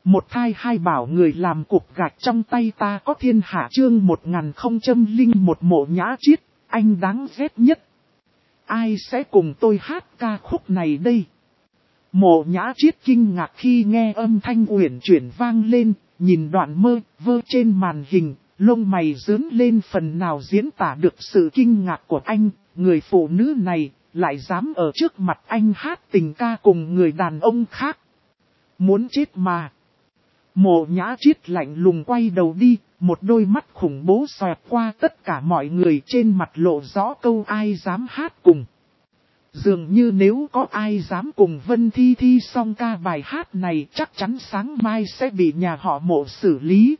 Một thai hai bảo người làm cục gạch trong tay ta có thiên hạ chương 1001 Mộ Nhã Chiết, anh đáng ghét nhất. Ai sẽ cùng tôi hát ca khúc này đây? Mộ Nhã Chiết kinh ngạc khi nghe âm thanh uyển chuyển vang lên, nhìn đoạn mơ vơ trên màn hình, lông mày dướn lên phần nào diễn tả được sự kinh ngạc của anh. Người phụ nữ này lại dám ở trước mặt anh hát tình ca cùng người đàn ông khác. Muốn chết mà. Mộ Nhã Chiết lạnh lùng quay đầu đi, một đôi mắt khủng bố xoẹt qua tất cả mọi người, trên mặt lộ rõ câu ai dám hát cùng. Dường như nếu có ai dám cùng Vân Thi Thi song ca bài hát này chắc chắn sáng mai sẽ bị nhà họ Mộ xử lý.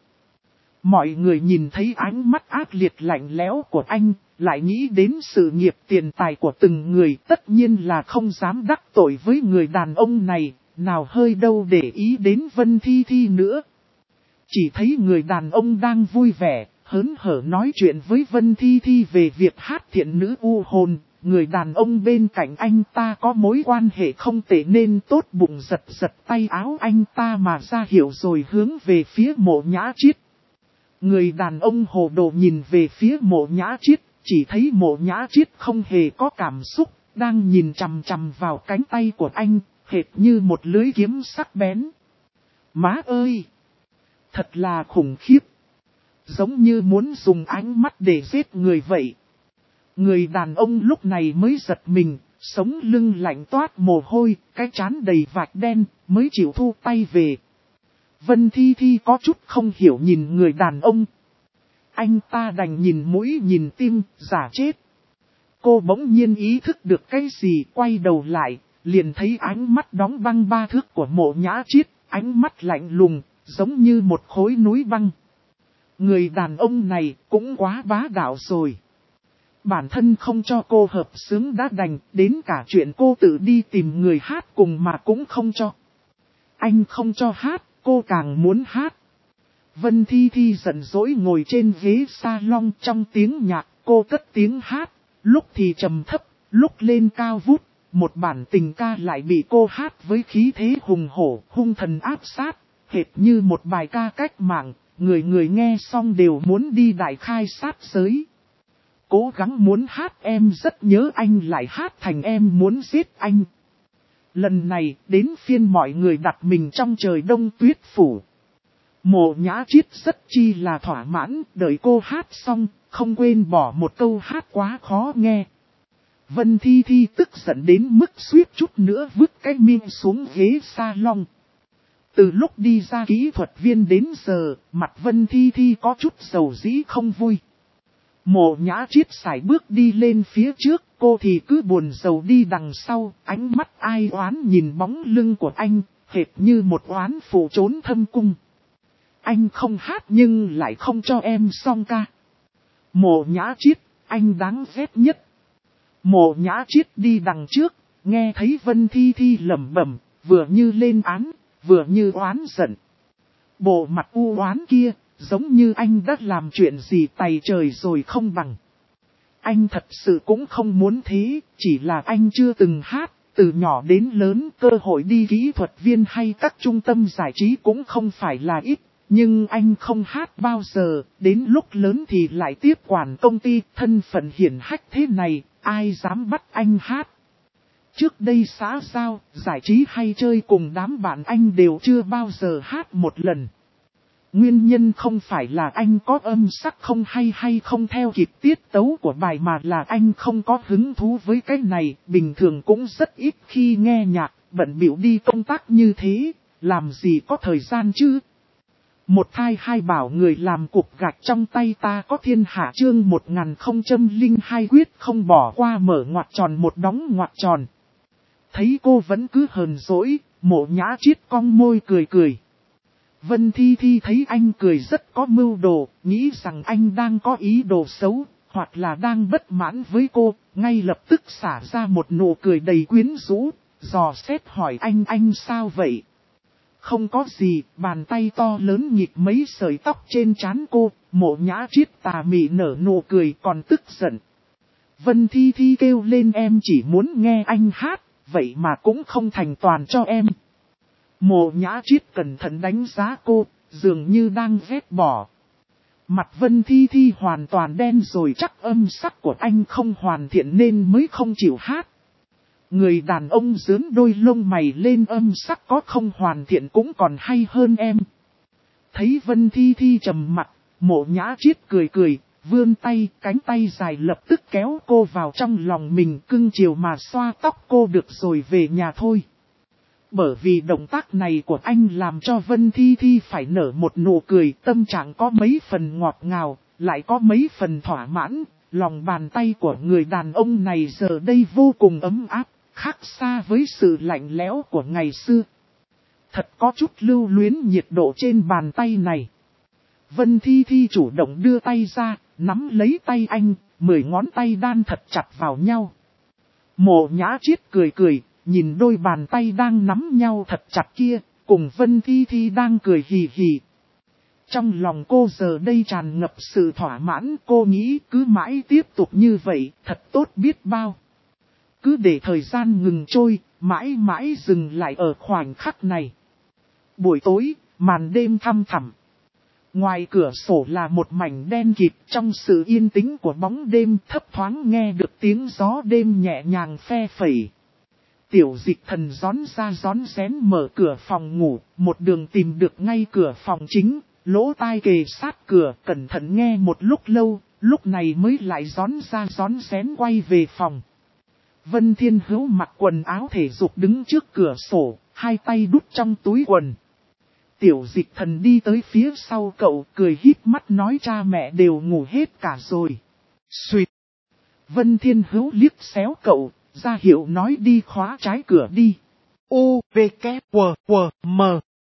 Mọi người nhìn thấy ánh mắt ác liệt lạnh lẽo của anh, lại nghĩ đến sự nghiệp tiền tài của từng người, tất nhiên là không dám đắc tội với người đàn ông này, nào hơi đâu để ý đến Vân Thi Thi nữa. Chỉ thấy người đàn ông đang vui vẻ, hớn hở nói chuyện với Vân Thi Thi về việc hát thiện nữ u hồn. Người đàn ông bên cạnh anh ta có mối quan hệ không tệ nên tốt bụng giật giật tay áo anh ta mà ra hiệu rồi hướng về phía Mộ Nhã Chiết. Người đàn ông hồ đồ nhìn về phía Mộ Nhã Chiết, chỉ thấy Mộ Nhã Chiết không hề có cảm xúc, đang nhìn chằm chằm vào cánh tay của anh, hệt như một lưỡi kiếm sắc bén. Má ơi! Thật là khủng khiếp! Giống như muốn dùng ánh mắt để giết người vậy. Người đàn ông lúc này mới giật mình, sống lưng lạnh toát mồ hôi, cái trán đầy vạch đen, mới chịu thu tay về. Vân Thi Thi có chút không hiểu nhìn người đàn ông. Anh ta đành nhìn mũi nhìn tim, giả chết. Cô bỗng nhiên ý thức được cái gì, quay đầu lại, liền thấy ánh mắt đóng băng ba thước của Mộ Nhã Chiết, ánh mắt lạnh lùng, giống như một khối núi băng. Người đàn ông này cũng quá bá đạo rồi. Bản thân không cho cô hợp xướng đã đành, đến cả chuyện cô tự đi tìm người hát cùng mà cũng không cho. Anh không cho hát, cô càng muốn hát. Vân Thi Thi giận dỗi ngồi trên ghế salon, trong tiếng nhạc, cô cất tiếng hát, lúc thì trầm thấp, lúc lên cao vút. Một bản tình ca lại bị cô hát với khí thế hùng hổ, hung thần áp sát, hệt như một bài ca cách mạng, người người nghe xong đều muốn đi đại khai sát giới. Cố gắng muốn hát em rất nhớ anh lại hát thành em muốn giết anh. Lần này đến phiên mọi người đặt mình trong trời đông tuyết phủ. Mộ Nhã Chiết rất chi là thỏa mãn, đợi cô hát xong, không quên bỏ một câu hát quá khó nghe. Vân Thi Thi tức giận đến mức suýt chút nữa vứt cái miệng xuống ghế salon. Từ lúc đi ra kỹ thuật viên đến giờ, mặt Vân Thi Thi có chút dầu dĩ không vui. Mộ Nhã Chiết sải bước đi lên phía trước, cô thì cứ buồn rầu đi đằng sau, ánh mắt ai oán nhìn bóng lưng của anh, hệt như một oán phụ trốn thâm cung. Anh không hát nhưng lại không cho em song ca. Mộ Nhã Chiết, anh đáng ghét nhất. Mộ Nhã Chiết đi đằng trước, nghe thấy Vân Thi Thi lẩm bẩm, vừa như lên án, vừa như oán giận. Bộ mặt u oán kia, giống như anh đã làm chuyện gì tày trời rồi không bằng. Anh thật sự cũng không muốn thế, chỉ là anh chưa từng hát, từ nhỏ đến lớn cơ hội đi kỹ thuật viên hay các trung tâm giải trí cũng không phải là ít. Nhưng anh không hát bao giờ, đến lúc lớn thì lại tiếp quản công ty, thân phận hiển hách thế này, ai dám bắt anh hát. Trước đây xã giao, giải trí hay chơi cùng đám bạn anh đều chưa bao giờ hát một lần. Nguyên nhân không phải là anh có âm sắc không hay không theo kịp tiết tấu của bài mà là anh không có hứng thú với cái này, bình thường cũng rất ít khi nghe nhạc, bận bịu đi công tác như thế, làm gì có thời gian chứ. Một thai hai bảo người làm cục gạch trong tay ta có thiên hạ chương 1002 quyết không bỏ qua mở ngoặc tròn một đóng ngoặc tròn. Thấy cô vẫn cứ hờn dỗi, Mộ Nhã Chiết cong môi cười cười. Vân Thi Thi thấy anh cười rất có mưu đồ, nghĩ rằng anh đang có ý đồ xấu, hoặc là đang bất mãn với cô, ngay lập tức xả ra một nụ cười đầy quyến rũ, dò xét hỏi anh sao vậy? Không có gì, bàn tay to lớn nhịp mấy sợi tóc trên trán cô, Mộ Nhã Chiết tà mị nở nụ cười còn tức giận. Vân Thi Thi kêu lên em chỉ muốn nghe anh hát, vậy mà cũng không thành toàn cho em. Mộ Nhã Triết cẩn thận đánh giá cô, dường như đang ghét bỏ. Mặt Vân Thi Thi hoàn toàn đen rồi, chắc âm sắc của anh không hoàn thiện nên mới không chịu hát. Người đàn ông dướn đôi lông mày lên, âm sắc có không hoàn thiện cũng còn hay hơn em. Thấy Vân Thi Thi trầm mặt, Mộ Nhã Triết cười cười, vươn tay, cánh tay dài lập tức kéo cô vào trong lòng mình, cưng chiều mà xoa tóc cô. Được rồi, về nhà thôi. Bởi vì động tác này của anh làm cho Vân Thi Thi phải nở một nụ cười, tâm trạng có mấy phần ngọt ngào, lại có mấy phần thỏa mãn. Lòng bàn tay của người đàn ông này giờ đây vô cùng ấm áp, khác xa với sự lạnh lẽo của ngày xưa. Thật có chút lưu luyến nhiệt độ trên bàn tay này. Vân Thi Thi chủ động đưa tay ra, nắm lấy tay anh, 10 ngón tay đan thật chặt vào nhau. Mộ Nhã Triết cười cười, nhìn đôi bàn tay đang nắm nhau thật chặt kia, cùng Vân Thi Thi đang cười hì hì. Trong lòng cô giờ đây tràn ngập sự thỏa mãn, cô nghĩ cứ mãi tiếp tục như vậy, thật tốt biết bao. Cứ để thời gian ngừng trôi, mãi mãi dừng lại ở khoảnh khắc này. Buổi tối, màn đêm thăm thẳm. Ngoài cửa sổ là một mảnh đen kịt, trong sự yên tĩnh của bóng đêm thấp thoáng nghe được tiếng gió đêm nhẹ nhàng phe phẩy. Tiểu Dịch Thần rón ra rón rén mở cửa phòng ngủ, một đường tìm được ngay cửa phòng chính, lỗ tai kề sát cửa, cẩn thận nghe một lúc lâu, lúc này mới lại rón ra rón rén quay về phòng. Vân Thiên Hữu mặc quần áo thể dục đứng trước cửa sổ, hai tay đút trong túi quần. Tiểu Dịch Thần đi tới phía sau cậu, cười híp mắt nói cha mẹ đều ngủ hết cả rồi. Xuyệt. Vân Thiên Hữu liếc xéo cậu, ra hiệu nói đi khóa trái cửa đi. U, V, K, W, W, M.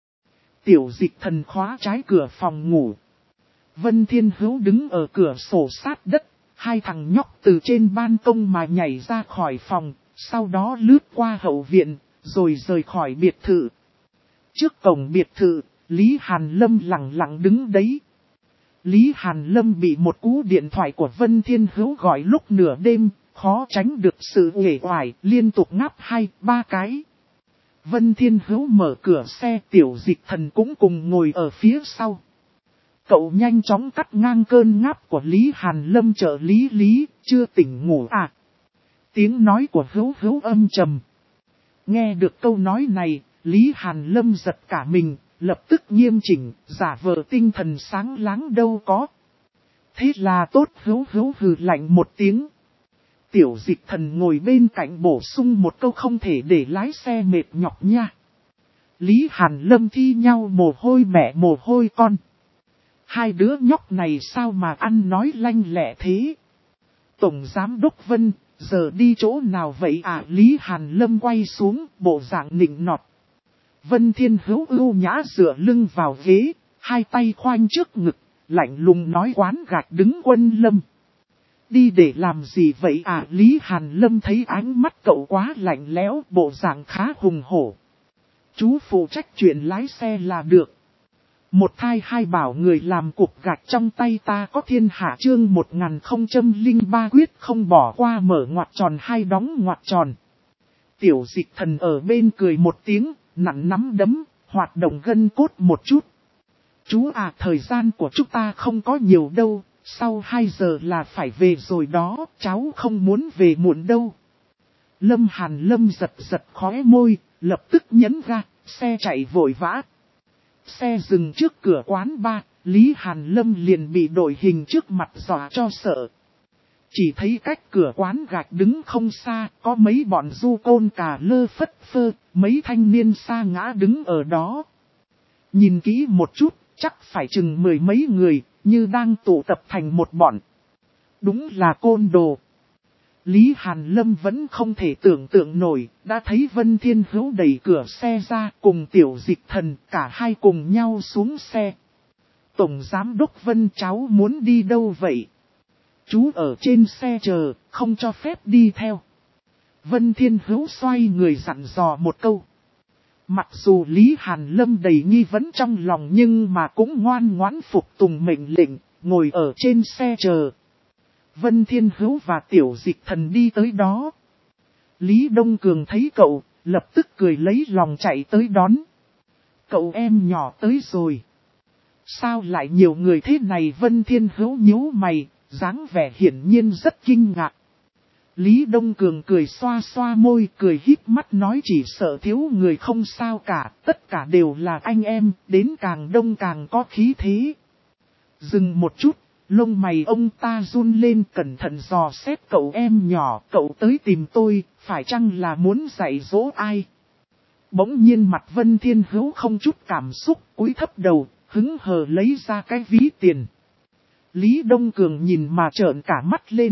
Tiểu Dịch Thần khóa trái cửa phòng ngủ. Vân Thiên Hữu đứng ở cửa sổ sát đất, hai thằng nhóc từ trên ban công mà nhảy ra khỏi phòng, sau đó lướt qua hậu viện, rồi rời khỏi biệt thự. Trước cổng biệt thự, Lý Hàn Lâm lặng lặng đứng đấy. Lý Hàn Lâm bị một cú điện thoại của Vân Thiên Hữu gọi lúc nửa đêm, khó tránh được sự uể oải, liên tục ngáp 2-3 cái. Vân Thiên Hữu mở cửa xe, Tiểu Dịch Thần cũng cùng ngồi ở phía sau. Cậu nhanh chóng cắt ngang cơn ngáp của Lý Hàn Lâm, trợ lý, chưa tỉnh ngủ à? Tiếng nói của Hữu Hữu âm trầm. Nghe được câu nói này, Lý Hàn Lâm giật cả mình, lập tức nghiêm chỉnh, giả vờ tinh thần sáng láng đâu có. Thế là tốt. Hữu Hữu hừ lạnh một tiếng. Tiểu Dịch Thần ngồi bên cạnh bổ sung một câu không thể để lái xe mệt nhọc nha. Lý Hàn Lâm thi nhau mồ hôi mẹ mồ hôi con. Hai đứa nhóc này sao mà ăn nói lanh lẹ thế? Tổng Giám Đốc Vân, giờ đi chỗ nào vậy à? Lý Hàn Lâm quay xuống, bộ dạng nịnh nọt. Vân Thiên Hữu ưu nhã dựa lưng vào ghế, hai tay khoanh trước ngực, lạnh lùng nói quán gạch đứng Quân Lâm. Đi để làm gì vậy à? Lý Hàn Lâm thấy ánh mắt cậu quá lạnh lẽo, bộ dạng khá hùng hổ. Chú phụ trách chuyện lái xe là được. Một thai hai bảo người làm cục gạch trong tay ta có thiên hạ. Chương 1003 quyết không bỏ qua, mở ngoặc tròn hai đóng ngoặc tròn. Tiểu Dịch Thần ở bên cười một tiếng, nặn nắm đấm, hoạt động gân cốt một chút. Chú à, thời gian của chúng ta không có nhiều đâu, sau 2 giờ là phải về rồi đó, cháu không muốn về muộn đâu. Lâm Hàn Lâm giật khóe môi, lập tức nhấn ga, xe chạy vội vã. Xe dừng trước cửa quán bar, Lý Hàn Lâm liền bị đội hình trước mặt dọa cho sợ. Chỉ thấy cách cửa quán gạch đứng không xa, có mấy bọn du côn cà lơ phất phơ, mấy thanh niên sa ngã đứng ở đó. Nhìn kỹ một chút, chắc phải chừng 10 mấy người, như đang tụ tập thành một bọn. Đúng là côn đồ. Lý Hàn Lâm vẫn không thể tưởng tượng nổi, đã thấy Vân Thiên Hữu đẩy cửa xe ra cùng Tiểu Dịch Thần, cả hai cùng nhau xuống xe. Tổng Giám Đốc Vân, cháu muốn đi đâu vậy? Chú ở trên xe chờ, không cho phép đi theo. Vân Thiên Hữu xoay người dặn dò một câu. Mặc dù Lý Hàn Lâm đầy nghi vấn trong lòng nhưng mà cũng ngoan ngoãn phục tùng mệnh lệnh, ngồi ở trên xe chờ. Vân Thiên Hữu và Tiểu Dịch Thần đi tới đó. Lý Đông Cường thấy cậu, lập tức cười lấy lòng chạy tới đón. Cậu em nhỏ tới rồi. Sao lại nhiều người thế này? Vân Thiên Hữu nhíu mày, dáng vẻ hiển nhiên rất kinh ngạc. Lý Đông Cường cười xoa xoa môi, cười híp mắt nói chỉ sợ thiếu người không sao cả, tất cả đều là anh em, đến càng đông càng có khí thế. Dừng một chút, lông mày ông ta run lên, cẩn thận dò xét cậu em nhỏ, cậu tới tìm tôi, phải chăng là muốn dạy dỗ ai? Bỗng nhiên mặt Vân Thiên Hữu không chút cảm xúc, cúi thấp đầu, hứng hờ lấy ra cái ví tiền. Lý Đông Cường nhìn mà trợn cả mắt lên.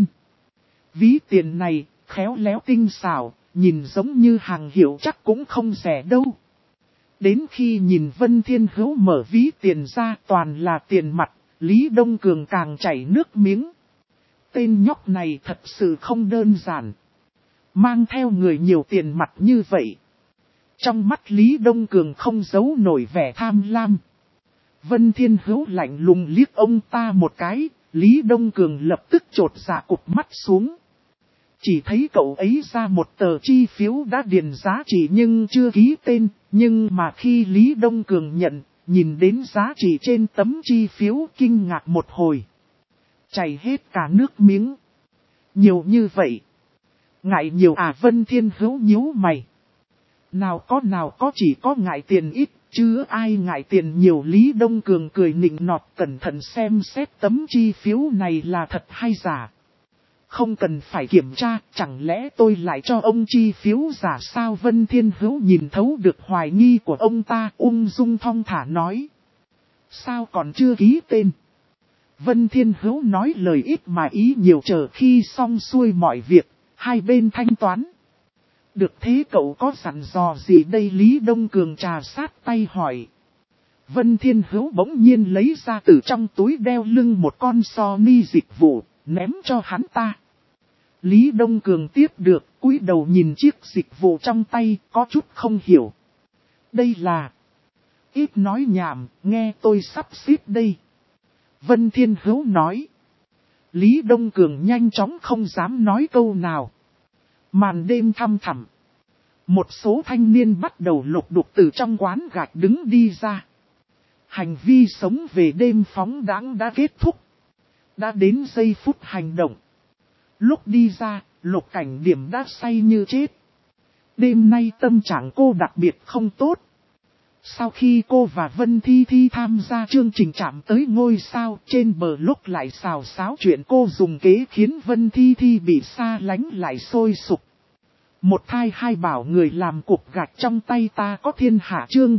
Ví tiền này, khéo léo tinh xảo, nhìn giống như hàng hiệu chắc cũng không rẻ đâu. Đến khi nhìn Vân Thiên Hữu mở ví tiền ra toàn là tiền mặt, Lý Đông Cường càng chảy nước miếng. Tên nhóc này thật sự không đơn giản. Mang theo người nhiều tiền mặt như vậy. Trong mắt Lý Đông Cường không giấu nổi vẻ tham lam. Vân Thiên Hữu lạnh lùng liếc ông ta một cái, Lý Đông Cường lập tức chột dạ cụp mắt xuống. Chỉ thấy cậu ấy ra một tờ chi phiếu đã điền giá trị nhưng chưa ký tên, nhưng mà khi Lý Đông Cường nhận, nhìn đến giá trị trên tấm chi phiếu kinh ngạc một hồi. Chảy hết cả nước miếng. Nhiều như vậy. Ngại nhiều à? Vân Thiên Hữu nhíu mày. Nào có chỉ có ngại tiền ít, chứ ai ngại tiền nhiều. Lý Đông Cường cười nịnh nọt cẩn thận xem xét tấm chi phiếu này là thật hay giả. Không cần phải kiểm tra, chẳng lẽ tôi lại cho ông chi phiếu giả sao? Vân Thiên Hữu nhìn thấu được hoài nghi của ông ta, ung dung thong thả nói. Sao còn chưa ký tên? Vân Thiên Hữu nói lời ít mà ý nhiều, chờ khi xong xuôi mọi việc, hai bên thanh toán. Được thế cậu có dặn dò gì đây? Lý Đông Cường trà sát tay hỏi. Vân Thiên Hữu bỗng nhiên lấy ra từ trong túi đeo lưng một con Sony dịch vụ, ném cho hắn ta. Lý Đông Cường tiếp được, cúi đầu nhìn chiếc dịch vụ trong tay, có chút không hiểu. Đây là... Ít nói nhảm, nghe tôi sắp xếp đây. Vân Thiên Hữu nói. Lý Đông Cường nhanh chóng không dám nói câu nào. Màn đêm thăm thẳm. Một số thanh niên bắt đầu lục đục từ trong quán gạch đứng đi ra. Hành vi sống về đêm phóng đãng đã kết thúc. Đã đến giây phút hành động. Lúc đi ra, Lục Cảnh Điểm đã say như chết. Đêm nay tâm trạng cô đặc biệt không tốt. Sau khi cô và Vân Thi Thi tham gia chương trình chạm tới ngôi sao, trên bờ lúc lại xào xáo chuyện cô dùng kế khiến Vân Thi Thi bị xa lánh lại sôi sục. Một thai hai bảo người làm cục gạch trong tay ta có thiên hạ. Chương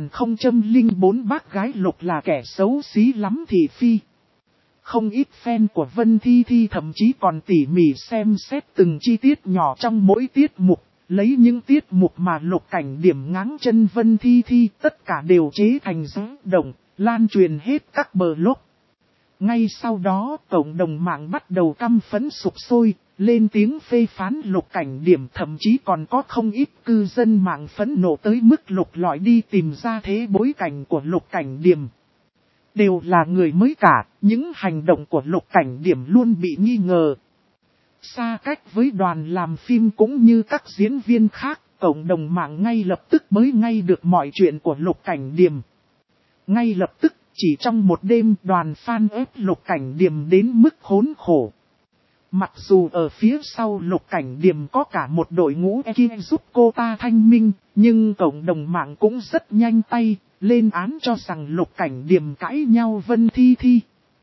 1004 bác gái Lục là kẻ xấu xí lắm thị phi. Không ít fan của Vân Thi Thi thậm chí còn tỉ mỉ xem xét từng chi tiết nhỏ trong mỗi tiết mục. Lấy những tiết mục mà Lục Cảnh Điểm ngáng chân Vân Thi Thi tất cả đều chế thành dáng động, lan truyền hết các blog. Ngay sau đó cộng đồng mạng bắt đầu căm phẫn sục sôi, lên tiếng phê phán Lục Cảnh Điểm, thậm chí còn có không ít cư dân mạng phẫn nộ tới mức lục lọi đi tìm ra thế bối cảnh của Lục Cảnh Điểm. Đều là người mới cả, những hành động của Lục Cảnh Điểm luôn bị nghi ngờ. Xa cách với đoàn làm phim cũng như các diễn viên khác, cộng đồng mạng ngay lập tức mới ngay được mọi chuyện của Lục Cảnh Điểm. Ngay lập tức, chỉ trong một đêm đoàn fan ép Lục Cảnh Điểm đến mức khốn khổ. Mặc dù ở phía sau Lục Cảnh Điểm có cả một đội ngũ ekip giúp cô ta thanh minh, nhưng cộng đồng mạng cũng rất nhanh tay, lên án cho rằng Lục Cảnh Điểm cãi nhau Vân Thi Thi.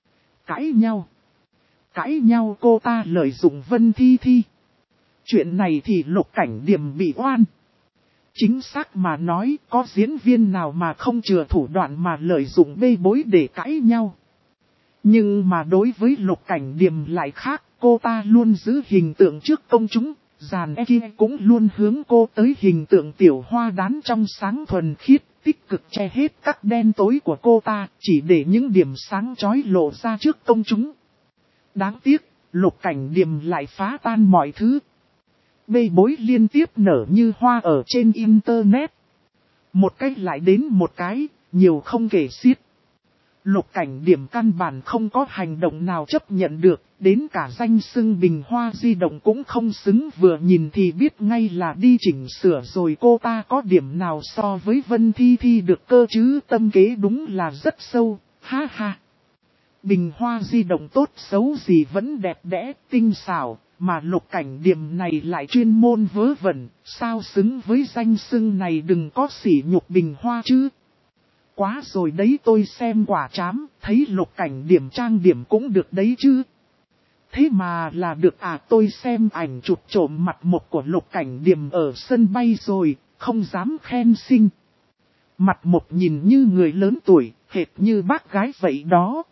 Cãi nhau cô ta lợi dụng Vân Thi Thi. Chuyện này thì Lục Cảnh Điểm bị oan. Chính xác mà nói, có diễn viên nào mà không chừa thủ đoạn mà lợi dụng bê bối để cãi nhau. Nhưng mà đối với Lục Cảnh Điểm lại khác, cô ta luôn giữ hình tượng trước công chúng, dàn ekip cũng luôn hướng cô tới hình tượng tiểu hoa đán trong sáng thuần khiết, tích cực che hết các đen tối của cô ta, chỉ để những điểm sáng chói lộ ra trước công chúng. Đáng tiếc, Lục Cảnh Điểm lại phá tan mọi thứ. Bê bối liên tiếp nở như hoa ở trên internet. Một cái lại đến một cái, nhiều không kể xiết. Lục Cảnh Điểm căn bản không có hành động nào chấp nhận được, đến cả danh xưng Bình Hoa di động cũng không xứng, vừa nhìn thì biết ngay là đi chỉnh sửa rồi. Cô ta có điểm nào so với Vân Thi Thi được cơ chứ, tâm kế đúng là rất sâu, ha ha. Bình Hoa di động tốt xấu gì vẫn đẹp đẽ, tinh xảo, mà Lục Cảnh Điểm này lại chuyên môn vớ vẩn, sao xứng với danh xưng này, đừng có sỉ nhục Bình Hoa chứ. Quá rồi đấy, tôi xem quả trám, thấy Lục Cảnh Điểm trang điểm cũng được đấy chứ. Thế mà là được à, tôi xem ảnh chụp trộm mặt một của Lục Cảnh Điểm ở sân bay rồi, không dám khen xinh. Mặt một nhìn như người lớn tuổi, hệt như bác gái vậy đó.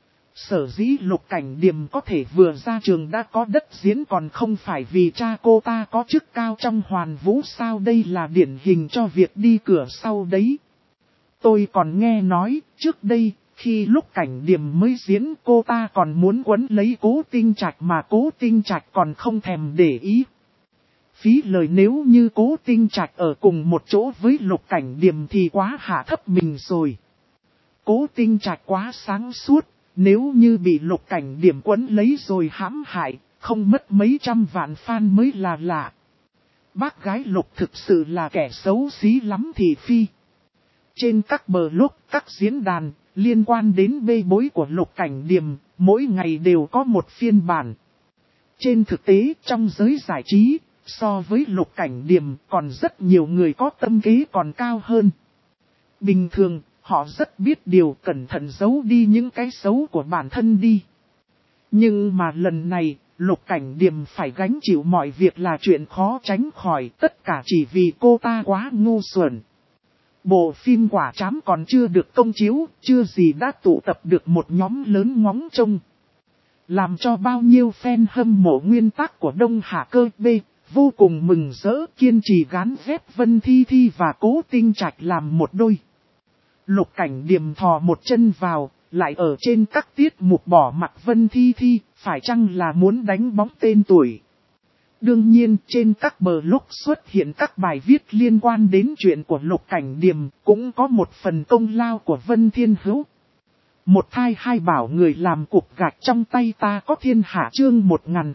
Sở dĩ Lục Cảnh Điểm có thể vừa ra trường đã có đất diễn còn không phải vì cha cô ta có chức cao trong Hoàn Vũ sao, đây là điển hình cho việc đi cửa sau đấy. Tôi còn nghe nói, trước đây, khi Lục Cảnh Điểm mới diễn cô ta còn muốn quấn lấy Cố Tinh Trạch mà Cố Tinh Trạch còn không thèm để ý. Phí lời, nếu như Cố Tinh Trạch ở cùng một chỗ với Lục Cảnh Điểm thì quá hạ thấp mình rồi. Cố Tinh Trạch quá sáng suốt, nếu như bị Lục Cảnh Điểm quấn lấy rồi hãm hại, không mất mấy trăm vạn fan mới là lạ. Bác gái Lục thực sự là kẻ xấu xí lắm thì phi. Trên các blog, các diễn đàn, liên quan đến bê bối của Lục Cảnh Điểm, mỗi ngày đều có một phiên bản. Trên thực tế, trong giới giải trí, so với Lục Cảnh Điểm còn rất nhiều người có tâm kế còn cao hơn. Bình thường, họ rất biết điều, cẩn thận giấu đi những cái xấu của bản thân đi. Nhưng mà lần này, Lục Cảnh Điểm phải gánh chịu mọi việc là chuyện khó tránh khỏi, tất cả chỉ vì cô ta quá ngu xuẩn. Bộ phim quả trám còn chưa được công chiếu, chưa gì đã tụ tập được một nhóm lớn ngóng trông. Làm cho bao nhiêu fan hâm mộ nguyên tác của Đông Hà Cơ B, vô cùng mừng rỡ, kiên trì gán ghép Vân Thi Thi và Cố Tinh Trạch làm một đôi. Lục Cảnh Điểm thò một chân vào, lại ở trên các tiết mục bỏ mặt Vân Thi Thi, phải chăng là muốn đánh bóng tên tuổi. Đương nhiên, trên các blog xuất hiện các bài viết liên quan đến chuyện của Lục Cảnh Điểm, cũng có một phần công lao của Vân Thiên Hữu. Một thai hai bảo người làm cục gạch trong tay ta có thiên hạ, chương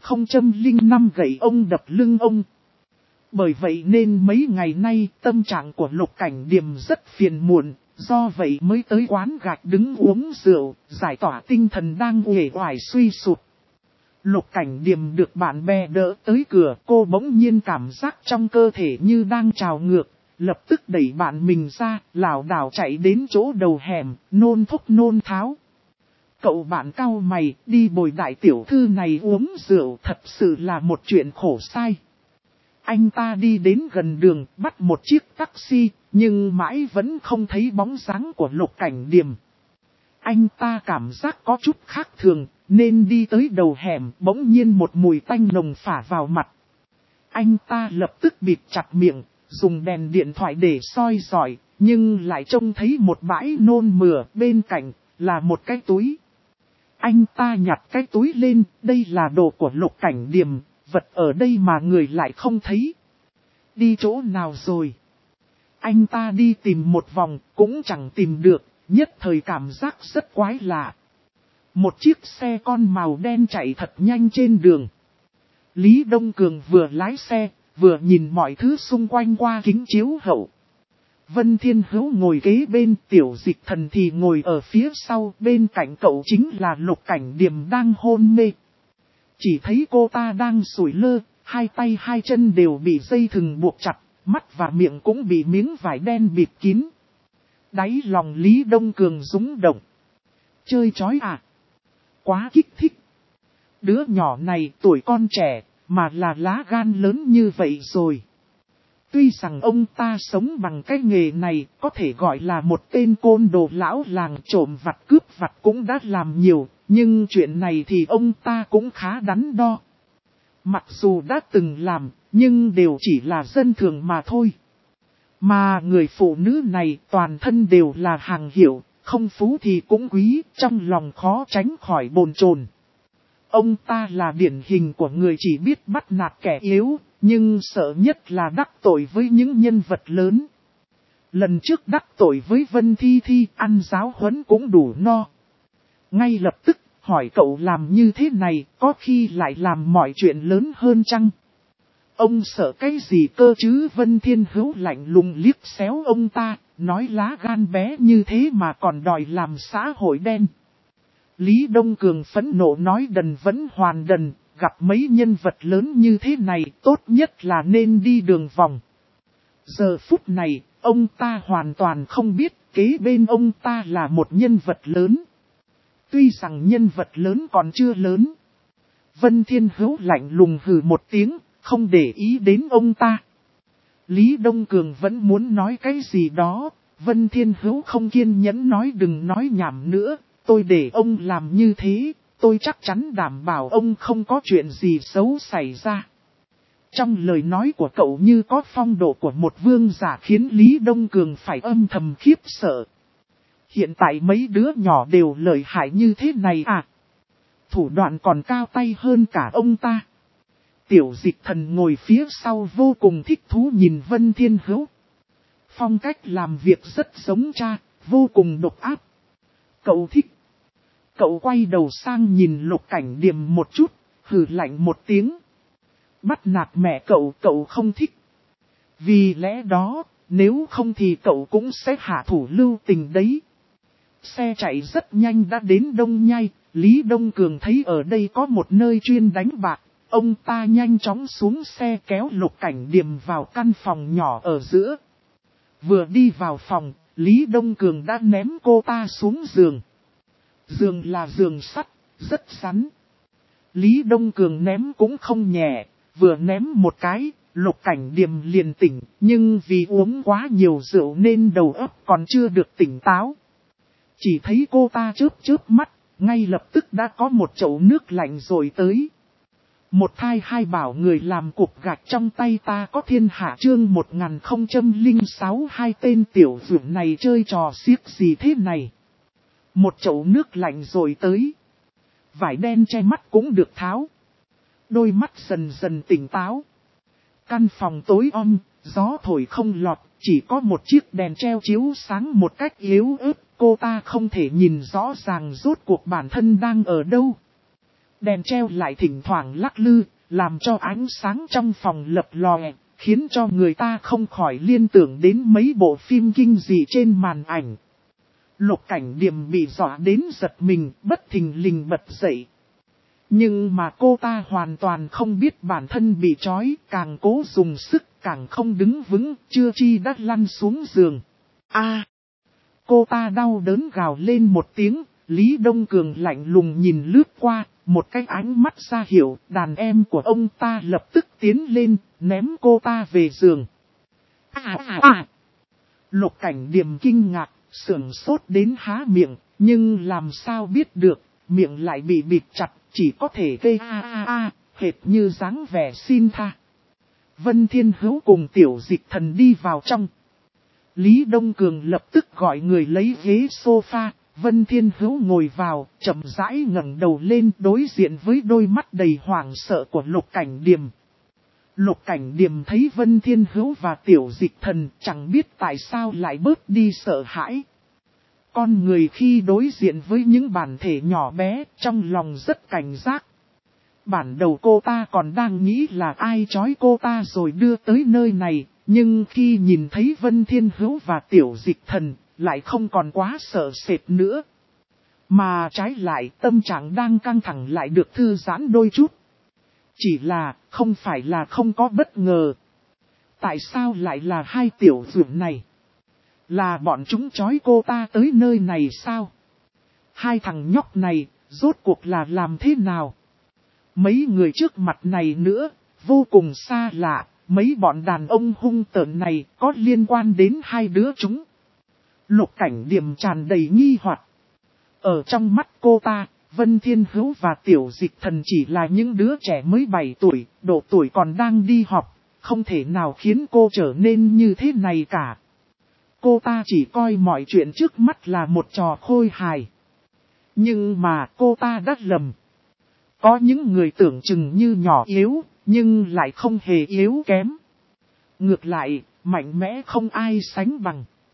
1005 gậy ông đập lưng ông. Bởi vậy nên mấy ngày nay tâm trạng của Lục Cảnh Điểm rất phiền muộn, do vậy mới tới quán gạch đứng uống rượu, giải tỏa tinh thần đang uể oải suy sụp. Lục Cảnh Điểm được bạn bè đỡ tới cửa, cô bỗng nhiên cảm giác trong cơ thể như đang trào ngược, lập tức đẩy bạn mình ra, lảo đảo chạy đến chỗ đầu hẻm, nôn thốc nôn tháo. Cậu bạn cau mày, đi bồi đại tiểu thư này uống rượu thật sự là một chuyện khổ sai. Anh ta đi đến gần đường, bắt một chiếc taxi, nhưng mãi vẫn không thấy bóng dáng của Lục Cảnh Điểm. Anh ta cảm giác có chút khác thường, nên đi tới đầu hẻm, bỗng nhiên một mùi tanh nồng phả vào mặt. Anh ta lập tức bịt chặt miệng, dùng đèn điện thoại để soi rọi, nhưng lại trông thấy một bãi nôn mửa, bên cạnh là một cái túi. Anh ta nhặt cái túi lên, đây là đồ của Lục Cảnh Điểm, vật ở đây mà người lại không thấy. Đi chỗ nào rồi? Anh ta đi tìm một vòng, cũng chẳng tìm được, nhất thời cảm giác rất quái lạ. Một chiếc xe con màu đen chạy thật nhanh trên đường. Lý Đông Cường vừa lái xe, vừa nhìn mọi thứ xung quanh qua kính chiếu hậu. Vân Thiên Hữu ngồi kế bên, Tiểu Dịch Thần thì ngồi ở phía sau, bên cạnh cậu chính là Lục Cảnh Điểm đang hôn mê. Chỉ thấy cô ta đang sủi lơ, hai tay hai chân đều bị dây thừng buộc chặt, mắt và miệng cũng bị miếng vải đen bịt kín. Đáy lòng Lý Đông Cường rúng động. Chơi chói à? Quá kích thích. Đứa nhỏ này tuổi con trẻ, mà là lá gan lớn như vậy rồi. Tuy rằng ông ta sống bằng cái nghề này, có thể gọi là một tên côn đồ lão làng, trộm vặt cướp vặt cũng đã làm nhiều, nhưng chuyện này thì ông ta cũng khá đắn đo. Mặc dù đã từng làm, nhưng đều chỉ là dân thường mà thôi. Mà người phụ nữ này toàn thân đều là hàng hiệu, không phú thì cũng quý, trong lòng khó tránh khỏi bồn chồn. Ông ta là điển hình của người chỉ biết bắt nạt kẻ yếu, nhưng sợ nhất là đắc tội với những nhân vật lớn. Lần trước đắc tội với Vân Thi Thi ăn giáo huấn cũng đủ no. Ngay lập tức hỏi cậu làm như thế này có khi lại làm mọi chuyện lớn hơn chăng? Ông sợ cái gì cơ chứ? Vân Thiên Hữu lạnh lùng liếc xéo ông ta, nói lá gan bé như thế mà còn đòi làm xã hội đen. Lý Đông Cường phẫn nộ nói đần vẫn hoàn đần, gặp mấy nhân vật lớn như thế này tốt nhất là nên đi đường vòng. Giờ phút này, ông ta hoàn toàn không biết kế bên ông ta là một nhân vật lớn. Tuy rằng nhân vật lớn còn chưa lớn. Vân Thiên Hữu lạnh lùng hừ một tiếng, không để ý đến ông ta. Lý Đông Cường vẫn muốn nói cái gì đó, Vân Thiên Hữu không kiên nhẫn nói đừng nói nhảm nữa, tôi để ông làm như thế, tôi chắc chắn đảm bảo ông không có chuyện gì xấu xảy ra. Trong lời nói của cậu như có phong độ của một vương giả khiến Lý Đông Cường phải âm thầm khiếp sợ. Hiện tại mấy đứa nhỏ đều lợi hại như thế này à? Thủ đoạn còn cao tay hơn cả ông ta. Tiểu Dịch Thần ngồi phía sau vô cùng thích thú nhìn Vân Thiên Hữu. Phong cách làm việc rất giống cha, vô cùng độc áp. Cậu thích. Cậu quay đầu sang nhìn Lục Cảnh Điềm một chút, hừ lạnh một tiếng. Bắt nạt mẹ cậu, cậu không thích. Vì lẽ đó, nếu không thì cậu cũng sẽ hạ thủ lưu tình đấy. Xe chạy rất nhanh đã đến Đông Nhai, Lý Đông Cường thấy ở đây có một nơi chuyên đánh bạc. Ông ta nhanh chóng xuống xe kéo Lục Cảnh Điềm vào căn phòng nhỏ ở giữa. Vừa đi vào phòng, Lý Đông Cường đã ném cô ta xuống giường. Giường là giường sắt, rất rắn. Lý Đông Cường ném cũng không nhẹ, vừa ném một cái, Lục Cảnh Điềm liền tỉnh, nhưng vì uống quá nhiều rượu nên đầu óc còn chưa được tỉnh táo. Chỉ thấy cô ta chớp mắt, ngay lập tức đã có một chậu nước lạnh rồi tới. Một thai hai bảo người làm cục gạch trong tay ta có thiên hạ chương 1006 hai tên tiểu dưỡng này chơi trò xiếc gì thế này. Một chậu nước lạnh rồi tới. Vải đen che mắt cũng được tháo. Đôi mắt dần dần tỉnh táo. Căn phòng tối om, gió thổi không lọt, chỉ có một chiếc đèn treo chiếu sáng một cách yếu ớt. Cô ta không thể nhìn rõ ràng rốt cuộc bản thân đang ở đâu. Đèn treo lại thỉnh thoảng lắc lư, làm cho ánh sáng trong phòng lập lòe, khiến cho người ta không khỏi liên tưởng đến mấy bộ phim kinh dị trên màn ảnh. Lục Cảnh Điềm bị dọa đến giật mình, bất thình lình bật dậy. Nhưng mà cô ta hoàn toàn không biết bản thân bị trói, càng cố dùng sức càng không đứng vững, chưa chi đã lăn xuống giường. Cô ta đau đớn gào lên một tiếng, Lý Đông Cường lạnh lùng nhìn lướt qua, một cái ánh mắt ra hiệu, đàn em của ông ta lập tức tiến lên, ném cô ta về giường. Lục Cảnh Điềm kinh ngạc, sửng sốt đến há miệng, nhưng làm sao biết được, miệng lại bị bịt chặt, chỉ có thể gây hệt như dáng vẻ xin tha. Vân Thiên Hữu cùng Tiểu Dịch Thần đi vào trong. Lý Đông Cường lập tức gọi người lấy ghế sofa, Vân Thiên Hữu ngồi vào, chậm rãi ngẩng đầu lên đối diện với đôi mắt đầy hoảng sợ của Lục Cảnh Điềm. Lục Cảnh Điềm thấy Vân Thiên Hữu và Tiểu Dịch Thần chẳng biết tại sao lại bớt đi sợ hãi. Con người khi đối diện với những bản thể nhỏ bé trong lòng rất cảnh giác. Bản đầu cô ta còn đang nghĩ là ai trói cô ta rồi đưa tới nơi này, nhưng khi nhìn thấy Vân Thiên Hữu và Tiểu Dịch Thần, lại không còn quá sợ sệt nữa. Mà trái lại tâm trạng đang căng thẳng lại được thư giãn đôi chút. Chỉ là không phải là không có bất ngờ. Tại sao lại là hai tiểu dưỡng này? Là bọn chúng trói cô ta tới nơi này sao? Hai thằng nhóc này rốt cuộc là làm thế nào? Mấy người trước mặt này nữa, vô cùng xa lạ, mấy bọn đàn ông hung tợn này có liên quan đến hai đứa chúng. Lục Cảnh Điềm tràn đầy nghi hoặc. Ở trong mắt cô ta, Vân Thiên Hữu và Tiểu Dịch Thần chỉ là những đứa trẻ mới 7 tuổi, độ tuổi còn đang đi học, không thể nào khiến cô trở nên như thế này cả. Cô ta chỉ coi mọi chuyện trước mắt là một trò khôi hài. Nhưng mà cô ta đã lầm. Có những người tưởng chừng như nhỏ yếu, nhưng lại không hề yếu kém. Ngược lại, mạnh mẽ không ai sánh bằng.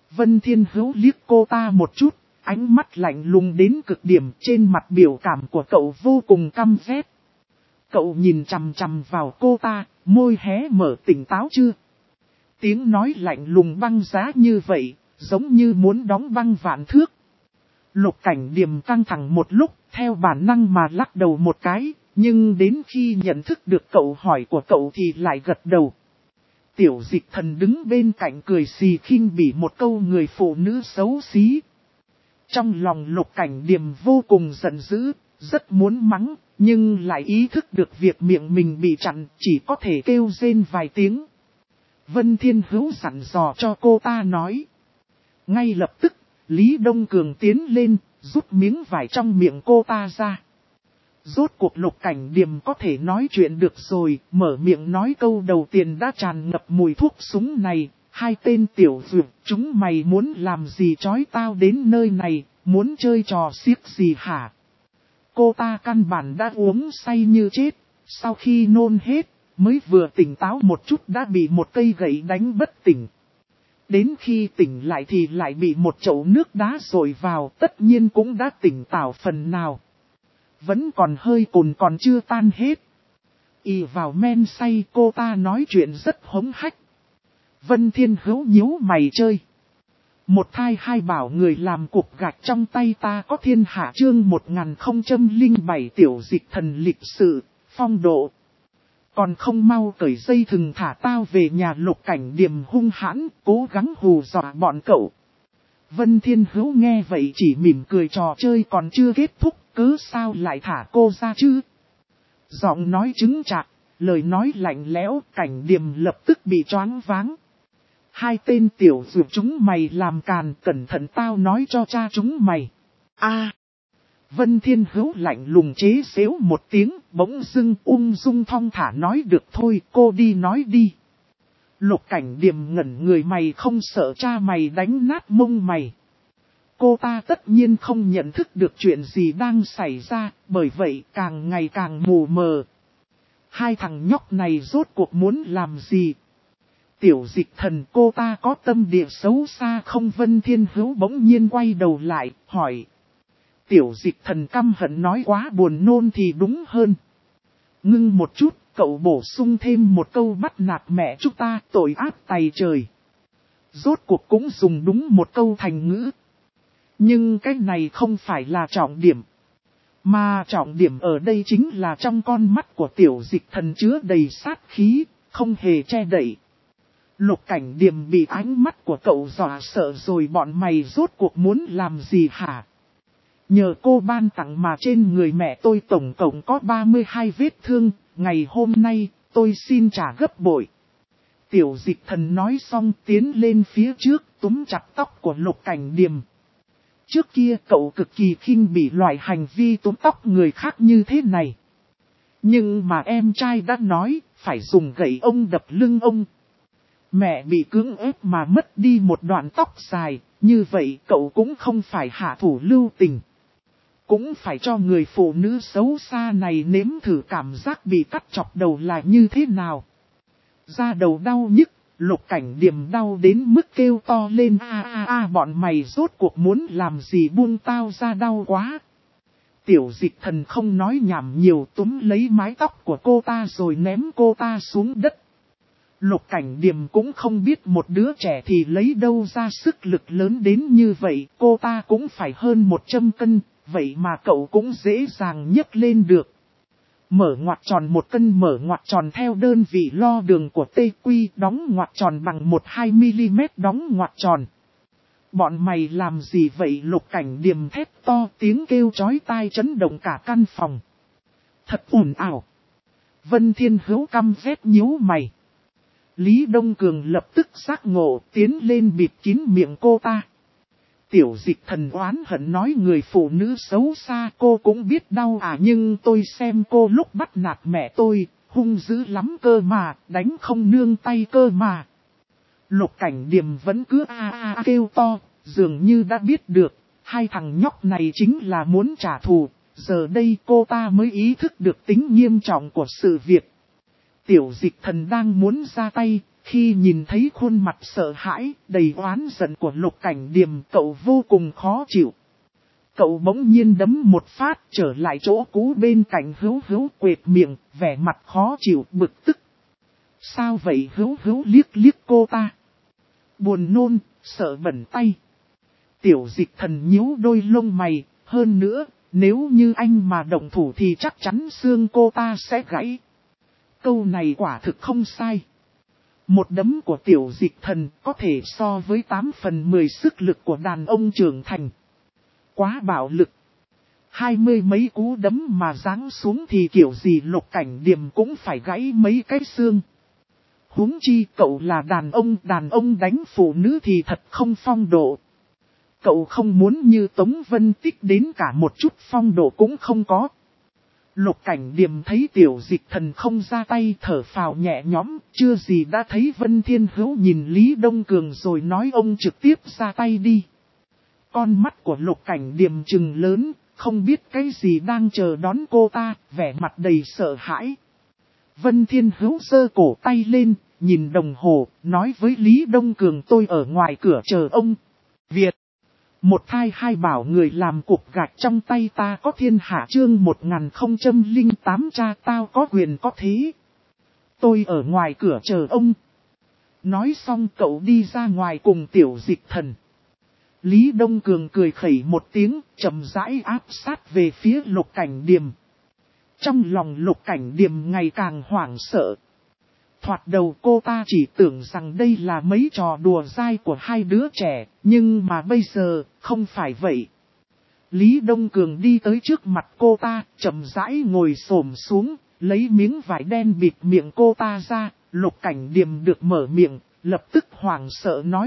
Vân Thiên Hữu liếc cô ta một chút, ánh mắt lạnh lùng đến cực điểm, trên mặt biểu cảm của cậu vô cùng căm ghét. Cậu nhìn chằm chằm vào cô ta, môi hé mở, tỉnh táo chưa? Tiếng nói lạnh lùng băng giá như vậy, giống như muốn đóng băng vạn thước. Lục Cảnh Điềm căng thẳng một lúc, theo bản năng mà lắc đầu một cái, nhưng đến khi nhận thức được câu hỏi của cậu thì lại gật đầu. Tiểu Dịch Thần đứng bên cạnh cười xì khinh bỉ một câu người phụ nữ xấu xí. Trong lòng Lục Cảnh Điềm vô cùng giận dữ, rất muốn mắng, nhưng lại ý thức được việc miệng mình bị chặn, chỉ có thể kêu rên vài tiếng. Vân Thiên Hữu dặn dò cho cô ta nói. Ngay lập tức, Lý Đông Cường tiến lên, rút miếng vải trong miệng cô ta ra. Rốt cuộc Lục Cảnh Điềm có thể nói chuyện được rồi, mở miệng nói câu đầu tiên đã tràn ngập mùi thuốc súng này. Hai tên tiểu dược, chúng mày muốn làm gì trói tao đến nơi này, muốn chơi trò xiếc gì hả? Cô ta căn bản đã uống say như chết, sau khi nôn hết, mới vừa tỉnh táo một chút đã bị một cây gậy đánh bất tỉnh. Đến khi tỉnh lại thì lại bị một chậu nước đá dội vào, tất nhiên cũng đã tỉnh táo phần nào. Vẫn còn hơi cồn còn chưa tan hết. Ì vào men say, cô ta nói chuyện rất hống hách. Vân Thiên Hữu nhíu mày chơi. Một thai hai bảo người làm cục gạch trong tay ta có thiên hạ chương 1007 Tiểu Dịch Thần lịch sự, phong độ. Còn không mau cởi dây thừng thả tao về nhà. Lục Cảnh Điềm hung hãn, cố gắng hù dọa bọn cậu. Vân Thiên Hữu nghe vậy chỉ mỉm cười, trò chơi còn chưa kết thúc, cứ sao lại thả cô ra chứ? Giọng nói chứng chạc, lời nói lạnh lẽo, Cảnh Điềm lập tức bị choáng váng. Hai tên tiểu dược chúng mày làm càn, cẩn thận tao nói cho cha chúng mày. Vân Thiên Hữu lạnh lùng chế xếu một tiếng, bỗng dưng ung dung thong thả nói được thôi, cô đi nói đi. Lục Cảnh Điềm ngẩn người, mày không sợ cha mày đánh nát mông mày? Cô ta tất nhiên không nhận thức được chuyện gì đang xảy ra, bởi vậy càng ngày càng mù mờ. Hai thằng nhóc này rốt cuộc muốn làm gì? Tiểu Dịch Thần, cô ta có tâm địa xấu xa không? Vân Thiên Hữu bỗng nhiên quay đầu lại, hỏi. Tiểu Dịch Thần căm hận nói quá buồn nôn thì đúng hơn. Ngưng một chút, cậu bổ sung thêm một câu bắt nạt mẹ chúng ta, tội ác tày trời. Rốt cuộc cũng dùng đúng một câu thành ngữ. Nhưng cái này không phải là trọng điểm. Mà trọng điểm ở đây chính là trong con mắt của Tiểu Dịch Thần chứa đầy sát khí, không hề che đậy. Lục Cảnh Điềm bị ánh mắt của cậu dọa sợ rồi. Bọn mày rốt cuộc muốn làm gì hả? Nhờ cô ban tặng mà trên người mẹ tôi tổng cộng có 32 vết thương, ngày hôm nay tôi xin trả gấp bội. Tiểu Dịch Thần nói xong tiến lên phía trước túm chặt tóc của Lục Cảnh Điềm. Trước kia cậu cực kỳ khinh bỉ loại hành vi túm tóc người khác như thế này. Nhưng mà em trai đã nói phải dùng gậy ông đập lưng ông. Mẹ bị cưỡng ép mà mất đi một đoạn tóc dài, như vậy cậu cũng không phải hạ thủ lưu tình. Cũng phải cho người phụ nữ xấu xa này nếm thử cảm giác bị cắt chọc đầu là như thế nào. Da đầu đau nhức, Lục Cảnh Điềm đau đến mức kêu to lên bọn mày rốt cuộc muốn làm gì, buông tao ra, đau quá. Tiểu Dịch Thần không nói nhảm nhiều, túm lấy mái tóc của cô ta rồi ném cô ta xuống đất. Lục Cảnh Điềm cũng không biết một đứa trẻ thì lấy đâu ra sức lực lớn đến như vậy, cô ta cũng phải hơn 100 cân, vậy mà cậu cũng dễ dàng nhấc lên được. Mở ngoặc tròn 1 cân, mở ngoặc tròn theo đơn vị lo đường của TQ, đóng ngoặc tròn bằng 1-2mm đóng ngoặc tròn. Bọn mày làm gì vậy? Lục Cảnh Điềm thét to, tiếng kêu chói tai chấn động cả căn phòng. Thật ồn ào. Vân Thiên Hữu căm ghét nhíu mày. Lý Đông Cường lập tức giác ngộ, tiến lên bịt kín miệng cô ta. Tiểu Dịch Thần oán hận nói, người phụ nữ xấu xa, cô cũng biết đau à? Nhưng tôi xem cô lúc bắt nạt mẹ tôi, hung dữ lắm cơ mà, đánh không nương tay cơ mà. Lục Cảnh Điềm vẫn cứ kêu to, dường như đã biết được, hai thằng nhóc này chính là muốn trả thù. Giờ đây cô ta mới ý thức được tính nghiêm trọng của sự việc. Tiểu Dịch Thần đang muốn ra tay, Khi nhìn thấy khuôn mặt sợ hãi, đầy oán giận của Lục Cảnh Điềm, cậu vô cùng khó chịu. Cậu bỗng nhiên đấm một phát trở lại chỗ cũ bên cạnh Hữu Hữu, quệt miệng, vẻ mặt khó chịu bực tức. Sao vậy? Hữu Hữu liếc liếc cô ta. Buồn nôn, sợ bẩn tay. Tiểu Dịch Thần nhíu đôi lông mày, hơn nữa, nếu như anh mà động thủ thì chắc chắn xương cô ta sẽ gãy. Câu này quả thực không sai. Một đấm của Tiểu Dịch Thần có thể so với 8/10 sức lực của đàn ông trưởng thành. Quá bạo lực. 20 mấy cú đấm mà giáng xuống thì kiểu gì Lục Cảnh Điềm cũng phải gãy mấy cái xương. Huống chi cậu là đàn ông đánh phụ nữ thì thật không phong độ. Cậu không muốn như Tống Vân Tích đến cả một chút phong độ cũng không có. Lục Cảnh Điềm thấy Tiểu Dịch Thần không ra tay, thở phào nhẹ nhõm, chưa gì đã thấy Vân Thiên Hữu nhìn Lý Đông Cường rồi nói ông trực tiếp ra tay đi. Con mắt của Lục Cảnh Điềm trừng lớn, không biết cái gì đang chờ đón cô ta, vẻ mặt đầy sợ hãi. Vân Thiên Hữu giơ cổ tay lên, nhìn đồng hồ, nói với Lý Đông Cường tôi ở ngoài cửa chờ ông. Việt. Một thai hai bảo người làm cục gạch trong tay ta có thiên hạ chương 1008 cha tao có quyền có thế. Tôi ở ngoài cửa chờ ông. Nói xong cậu đi ra ngoài cùng Tiểu Dịch Thần. Lý Đông Cường cười khẩy một tiếng, chậm rãi áp sát về phía Lục Cảnh Điềm. Trong lòng Lục Cảnh Điềm ngày càng hoảng sợ. Thoạt đầu cô ta chỉ tưởng rằng đây là mấy trò đùa dai của hai đứa trẻ, nhưng mà bây giờ, không phải vậy. Lý Đông Cường đi tới trước mặt cô ta, chậm rãi ngồi xổm xuống, lấy miếng vải đen bịt miệng cô ta ra. Lục Cảnh Điềm được mở miệng, lập tức hoảng sợ nói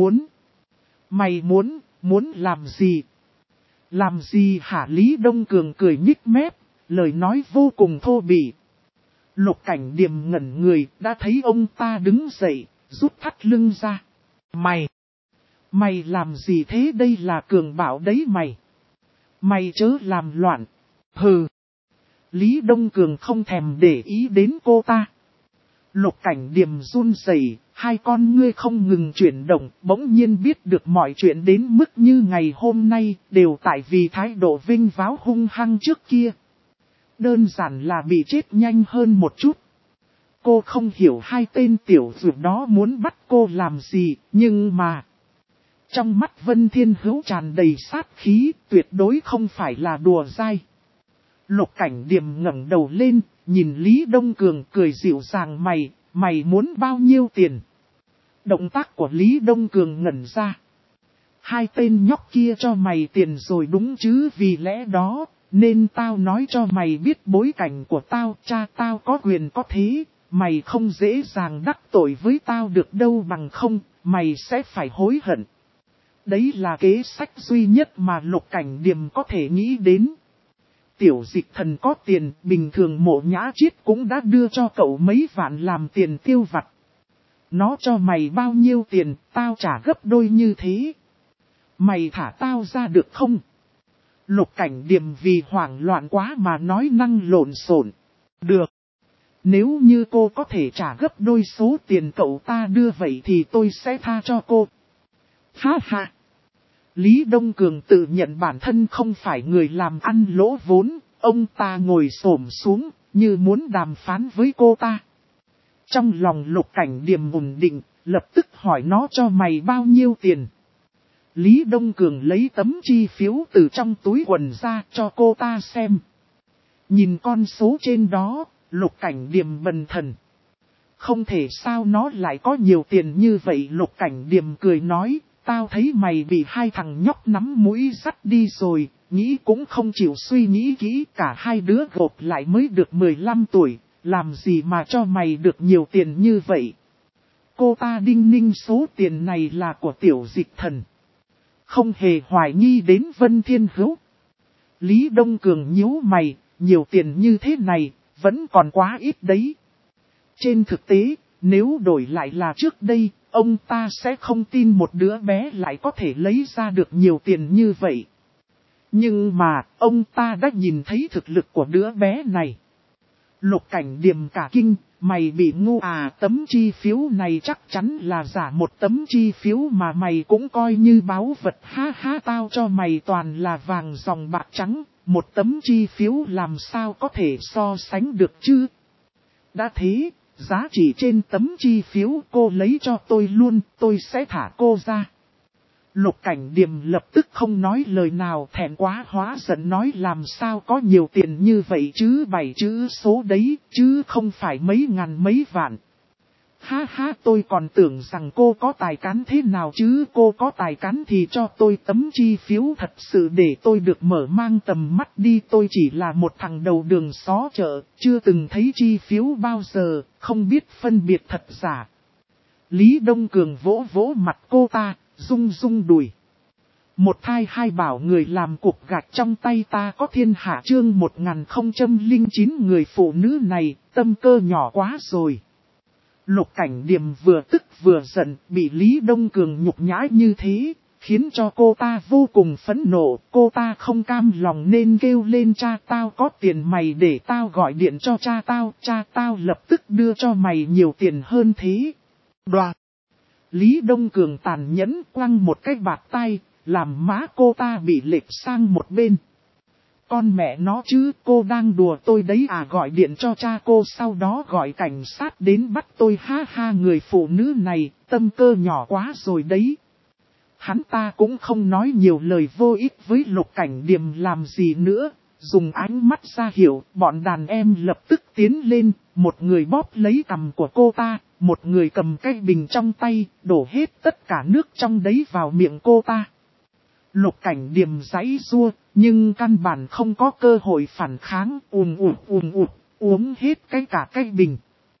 Mày muốn làm gì? Làm gì hả? Lý Đông Cường cười nhích mép, lời nói vô cùng thô bỉ. Lục Cảnh Điềm ngẩn người, đã thấy ông ta đứng dậy, rút thắt lưng ra. Mày làm gì thế? Đây là Cường bảo đấy mày. Mày chớ làm loạn. Hừ. Lý Đông Cường không thèm để ý đến cô ta. Lục Cảnh Điềm run rẩy, hai con ngươi không ngừng chuyển động, bỗng nhiên biết được mọi chuyện đến mức như ngày hôm nay, đều tại vì thái độ vinh váo hung hăng trước kia. Đơn giản là bị chết nhanh hơn một chút. Cô không hiểu hai tên tiểu dược đó muốn bắt cô làm gì, nhưng mà... Trong mắt Vân Thiên Hữu tràn đầy sát khí, tuyệt đối không phải là đùa dai. Lục Cảnh Điềm ngẩng đầu lên, nhìn Lý Đông Cường cười dịu dàng mày muốn bao nhiêu tiền? Động tác của Lý Đông Cường ngẩn ra. Hai tên nhóc kia cho mày tiền rồi đúng chứ, vì lẽ đó, nên tao nói cho mày biết bối cảnh của tao, cha tao có quyền có thế, mày không dễ dàng đắc tội với tao được đâu, bằng không, mày sẽ phải hối hận. Đấy là kế sách duy nhất mà Lục Cảnh Điềm có thể nghĩ đến. Tiểu Dịch Thần có tiền, bình thường Mộ Nhã Chiết cũng đã đưa cho cậu mấy vạn làm tiền tiêu vặt. Nó cho mày bao nhiêu tiền, tao trả gấp đôi như thế. Mày thả tao ra được không? Lục Cảnh Điềm vì hoảng loạn quá mà nói năng lộn xộn. Được. Nếu như cô có thể trả gấp đôi số tiền cậu ta đưa vậy thì tôi sẽ tha cho cô. Ha ha. Lý Đông Cường tự nhận bản thân không phải người làm ăn lỗ vốn, ông ta ngồi xổm xuống, như muốn đàm phán với cô ta. Trong lòng Lục Cảnh Điềm ổn định, lập tức hỏi nó cho mày bao nhiêu tiền. Lý Đông Cường lấy tấm chi phiếu từ trong túi quần ra cho cô ta xem. Nhìn con số trên đó, Lục Cảnh Điềm bần thần. Không thể sao nó lại có nhiều tiền như vậy. Lục Cảnh Điềm cười nói, tao thấy mày bị hai thằng nhóc nắm mũi dắt đi rồi, nghĩ cũng không chịu suy nghĩ kỹ, cả hai đứa gộp lại mới được 15 tuổi, làm gì mà cho mày được nhiều tiền như vậy. Cô ta đinh ninh số tiền này là của Tiểu Dịch Thần. Không hề hoài nghi đến Vân Thiên Hữu. Lý Đông Cường nhíu mày, nhiều tiền như thế này, vẫn còn quá ít đấy. Trên thực tế, nếu đổi lại là trước đây, ông ta sẽ không tin một đứa bé lại có thể lấy ra được nhiều tiền như vậy. Nhưng mà, ông ta đã nhìn thấy thực lực của đứa bé này. Lục Cảnh Điềm cả kinh, mày bị ngu à, tấm chi phiếu này chắc chắn là giả, một tấm chi phiếu mà mày cũng coi như báu vật, ha ha, tao cho mày toàn là vàng dòng bạc trắng, một tấm chi phiếu làm sao có thể so sánh được chứ. Đã thế, giá trị trên tấm chi phiếu cô lấy cho tôi luôn, tôi sẽ thả cô ra. Lục Cảnh Điềm lập tức không nói lời nào, thẹn quá hóa giận nói làm sao có nhiều tiền như vậy chứ, 7 chữ số đấy, chứ không phải mấy ngàn mấy vạn. Ha ha, tôi còn tưởng rằng cô có tài cán thế nào chứ, cô có tài cán thì cho tôi tấm chi phiếu thật sự để tôi được mở mang tầm mắt đi, tôi chỉ là một thằng đầu đường xó chợ, chưa từng thấy chi phiếu bao giờ, không biết phân biệt thật giả. Lý Đông Cường vỗ vỗ mặt cô ta, rung rung đùi. Một thai hai bảo người làm cục gạch trong tay ta có thiên hạ, chương 1009, người phụ nữ này, tâm cơ nhỏ quá rồi. Lục Cảnh Điềm vừa tức vừa giận, bị Lý Đông Cường nhục nhã như thế, khiến cho cô ta vô cùng phẫn nộ, cô ta không cam lòng nên kêu lên cha tao có tiền mày để tao gọi điện cho cha tao lập tức đưa cho mày nhiều tiền hơn thế. Đoạt! Lý Đông Cường tàn nhẫn quăng một cái bạt tay, làm má cô ta bị lệch sang một bên. Con mẹ nó chứ, cô đang đùa tôi đấy à, gọi điện cho cha cô sau đó gọi cảnh sát đến bắt tôi, ha ha, người phụ nữ này, tâm cơ nhỏ quá rồi đấy. Hắn ta cũng không nói nhiều lời vô ích với Lục Cảnh Điềm làm gì nữa, dùng ánh mắt ra hiệu, bọn đàn em lập tức tiến lên, một người bóp lấy cằm của cô ta, một người cầm cái bình trong tay, đổ hết tất cả nước trong đấy vào miệng cô ta. Lục Cảnh Điềm giãy giụa, nhưng căn bản không có cơ hội phản kháng, uống hết cả cái bình.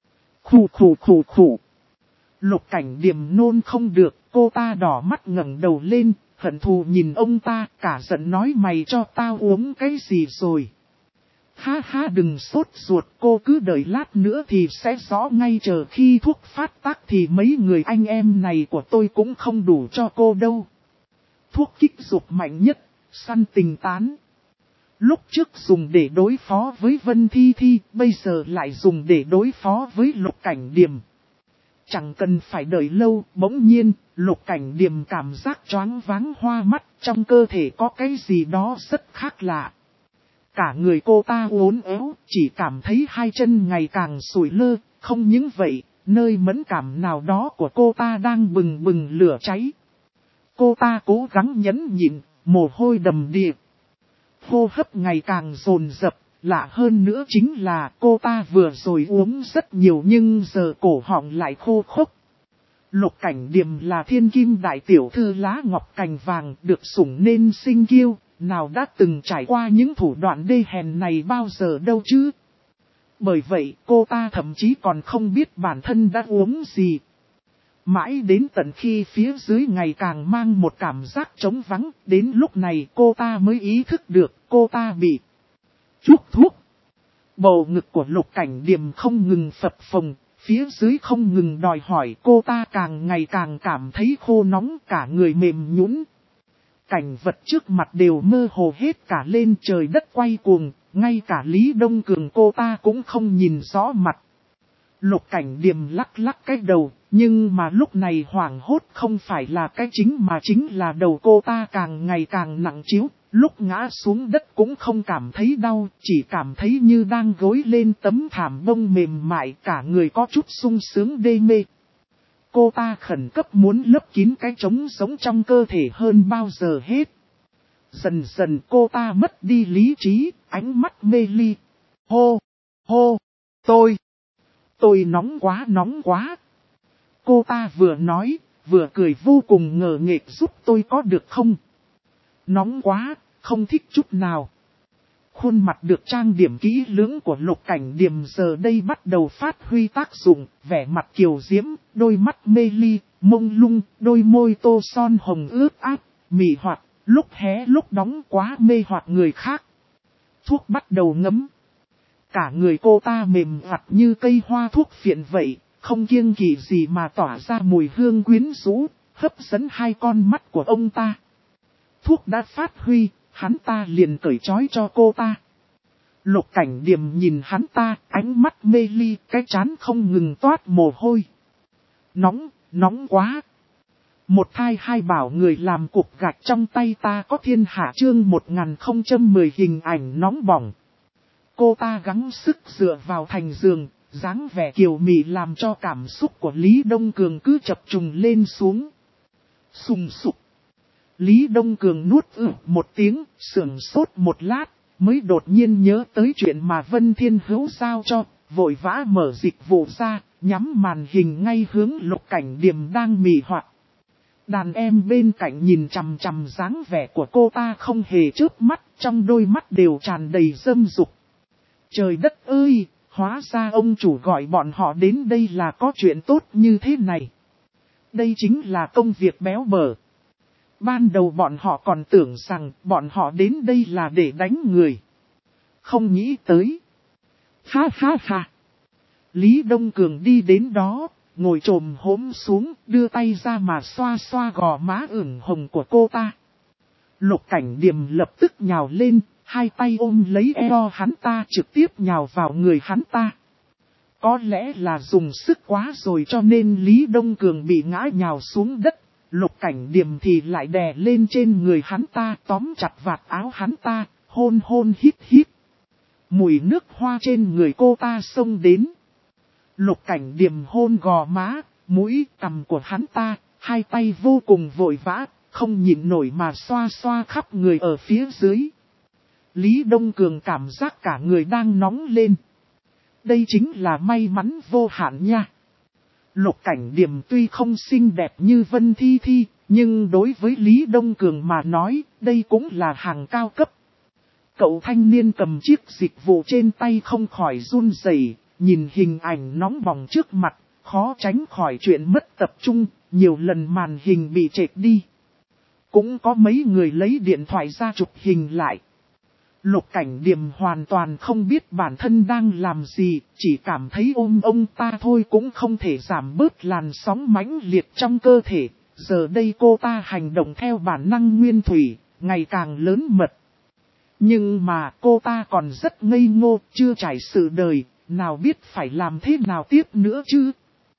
Khủ. Lục Cảnh Điềm nôn không được, cô ta đỏ mắt ngẩng đầu lên, hận thù nhìn ông ta, cả giận nói mày cho tao uống cái gì rồi. Ha ha, đừng sốt ruột, cô cứ đợi lát nữa thì sẽ rõ ngay, chờ khi thuốc phát tác thì mấy người anh em này của tôi cũng không đủ cho cô đâu. Thuốc kích dục mạnh nhất, săn tình tán. Lúc trước dùng để đối phó với Vân Thi Thi, bây giờ lại dùng để đối phó với Lục Cảnh Điềm. Chẳng cần phải đợi lâu, bỗng nhiên, Lục Cảnh Điềm cảm giác choáng váng hoa mắt, trong cơ thể có cái gì đó rất khác lạ. Cả người cô ta uốn éo, chỉ cảm thấy hai chân ngày càng sủi lơ, không những vậy, nơi mẫn cảm nào đó của cô ta đang bừng bừng lửa cháy. Cô ta cố gắng nhẫn nhịn, mồ hôi đầm đìa. Hô hấp ngày càng dồn dập, lạ hơn nữa chính là cô ta vừa rồi uống rất nhiều nhưng giờ cổ họng lại khô khốc. Lục Cảnh Điềm là thiên kim đại tiểu thư lá ngọc cành vàng, được sủng nên sinh kiêu, nào đã từng trải qua những thủ đoạn đê hèn này bao giờ đâu chứ. Bởi vậy cô ta thậm chí còn không biết bản thân đã uống gì. Mãi đến tận khi phía dưới ngày càng mang một cảm giác trống vắng, đến lúc này cô ta mới ý thức được cô ta bị chuốc thuốc. Bầu ngực của Lục Cảnh Điềm không ngừng phập phồng, phía dưới không ngừng đòi hỏi, cô ta càng ngày càng cảm thấy khô nóng, cả người mềm nhũn. Cảnh vật trước mặt đều mơ hồ hết cả lên, trời đất quay cuồng, ngay cả Lý Đông Cường cô ta cũng không nhìn rõ mặt. Lục Cảnh Điềm lắc lắc cái đầu, nhưng mà lúc này hoảng hốt không phải là cái chính mà chính là đầu cô ta càng ngày càng nặng trĩu, lúc ngã xuống đất cũng không cảm thấy đau, chỉ cảm thấy như đang gối lên tấm thảm bông mềm mại, cả người có chút sung sướng đê mê. Cô ta khẩn cấp muốn lấp kín cái trống sống trong cơ thể hơn bao giờ hết. Dần dần cô ta mất đi lý trí, ánh mắt mê ly. Hô, tôi nóng quá. Cô ta vừa nói, vừa cười vô cùng ngờ nghệch, giúp tôi có được không? Nóng quá, không thích chút nào. Khuôn mặt được trang điểm kỹ lưỡng của Lục Cảnh Điềm giờ đây bắt đầu phát huy tác dụng, vẻ mặt kiều diễm, đôi mắt mê ly, mông lung, đôi môi tô son hồng ướt át, mị hoạt, lúc hé lúc đóng quá mê hoặc người khác. Thuốc bắt đầu ngấm. Cả người cô ta mềm vặt như cây hoa thuốc phiện vậy, không kiêng kỵ gì mà tỏa ra mùi hương quyến rũ, hấp dẫn hai con mắt của ông ta. Thuốc đã phát huy, hắn ta liền cởi trói cho cô ta. Lục Cảnh Điềm nhìn hắn ta, ánh mắt mê ly, cái trán không ngừng toát mồ hôi. Nóng quá. Một thai hai bảo người làm cục gạch trong tay ta có thiên hạ chương 1010 hình ảnh nóng bỏng. Cô ta gắng sức dựa vào thành giường, dáng vẻ kiều mị làm cho cảm xúc của Lý Đông Cường cứ chập trùng lên xuống. Sùng sục. Lý Đông Cường nuốt một tiếng, sững sốt một lát, mới đột nhiên nhớ tới chuyện mà Vân Thiên Hữu giao cho, vội vã mở dịch vụ ra, nhắm màn hình ngay hướng Lục Cảnh Điềm đang mị hoặc. Đàn em bên cạnh nhìn chằm chằm dáng vẻ của cô ta không hề chớp mắt, trong đôi mắt đều tràn đầy dâm dục. Trời đất ơi, hóa ra ông chủ gọi bọn họ đến đây là có chuyện tốt như thế này. Đây chính là công việc béo bở. Ban đầu bọn họ còn tưởng rằng bọn họ đến đây là để đánh người. Không nghĩ tới. Ha ha ha. Lý Đông Cường đi đến đó, ngồi trồm hổm xuống, đưa tay ra mà xoa xoa gò má ửng hồng của cô ta. Lục Cảnh Điềm lập tức nhào lên, hai tay ôm lấy eo hắn ta trực tiếp nhào vào người hắn ta. Có lẽ là dùng sức quá rồi cho nên Lý Đông Cường bị ngã nhào xuống đất. Lục Cảnh Điềm thì lại đè lên trên người hắn ta, tóm chặt vạt áo hắn ta, hôn hít hít. Mùi nước hoa trên người cô ta xông đến. Lục Cảnh Điềm hôn gò má, mũi, cằm của hắn ta, hai tay vô cùng vội vã, không nhịn nổi mà xoa xoa khắp người ở phía dưới. Lý Đông Cường cảm giác cả người đang nóng lên. Đây chính là may mắn vô hạn nha. Lục Cảnh Điềm tuy không xinh đẹp như Vân Thi Thi, nhưng đối với Lý Đông Cường mà nói, đây cũng là hàng cao cấp. Cậu thanh niên cầm chiếc dịch vụ trên tay không khỏi run rẩy, nhìn hình ảnh nóng bỏng trước mặt, khó tránh khỏi chuyện mất tập trung, nhiều lần màn hình bị trệch đi. Cũng có mấy người lấy điện thoại ra chụp hình lại. Lục Cảnh Điềm hoàn toàn không biết bản thân đang làm gì, chỉ cảm thấy ôm ông ta thôi cũng không thể giảm bớt làn sóng mãnh liệt trong cơ thể. Giờ đây cô ta hành động theo bản năng nguyên thủy, ngày càng lớn mật. Nhưng mà cô ta còn rất ngây ngô, chưa trải sự đời, nào biết phải làm thế nào tiếp nữa chứ.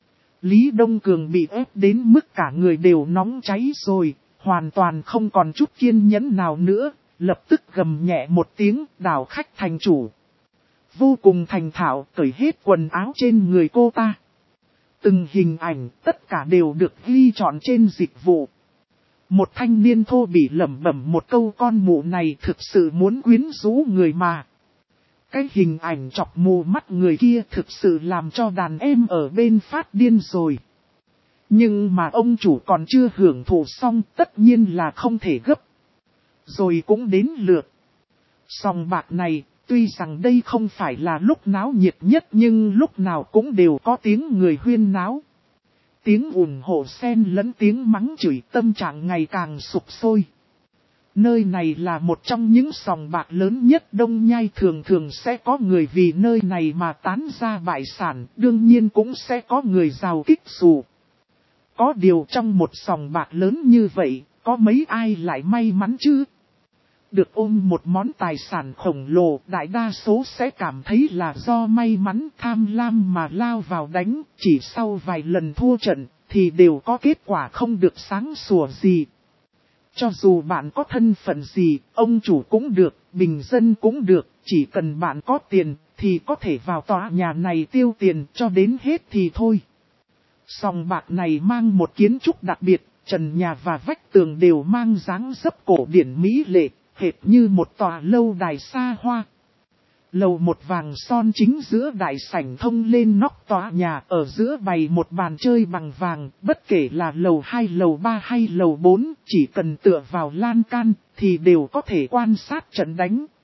Lý Đông Cường bị ép đến mức cả người đều nóng cháy rồi, hoàn toàn không còn chút kiên nhẫn nào nữa. Lập tức gầm nhẹ một tiếng, đảo khách thành chủ. Vô cùng thành thạo, cởi hết quần áo trên người cô ta. Từng hình ảnh, tất cả đều được ghi trọn trên dịch vụ. Một thanh niên thô bỉ lẩm bẩm một câu con mụ này thực sự muốn quyến rũ người mà. Cái hình ảnh chọc mù mắt người kia thực sự làm cho đàn em ở bên phát điên rồi. Nhưng mà ông chủ còn chưa hưởng thụ xong, tất nhiên là không thể gấp. Rồi cũng đến lượt. Sòng bạc này, tuy rằng đây không phải là lúc náo nhiệt nhất nhưng lúc nào cũng đều có tiếng người huyên náo. Tiếng ủng hộ xen lẫn tiếng mắng chửi, tâm trạng ngày càng sục sôi. Nơi này là một trong những sòng bạc lớn nhất Đông Nhai, thường thường sẽ có người vì nơi này mà tán ra bại sản, đương nhiên cũng sẽ có người giàu kích xù. Có điều trong một sòng bạc lớn như vậy, có mấy ai lại may mắn chứ? Được ôm một món tài sản khổng lồ, đại đa số sẽ cảm thấy là do may mắn tham lam mà lao vào đánh, chỉ sau vài lần thua trận, thì đều có kết quả không được sáng sủa gì. Cho dù bạn có thân phận gì, ông chủ cũng được, bình dân cũng được, chỉ cần bạn có tiền, thì có thể vào tòa nhà này tiêu tiền cho đến hết thì thôi. Sòng bạc này mang một kiến trúc đặc biệt, trần nhà và vách tường đều mang dáng dấp cổ điển mỹ lệ, hệt như một tòa lâu đài xa hoa. Lầu một vàng son chính giữa đại sảnh thông lên nóc tòa nhà, ở giữa bày một bàn chơi bằng vàng, bất kể là lầu 2, lầu 3 hay lầu 4, chỉ cần tựa vào lan can, thì đều có thể quan sát trận đánh.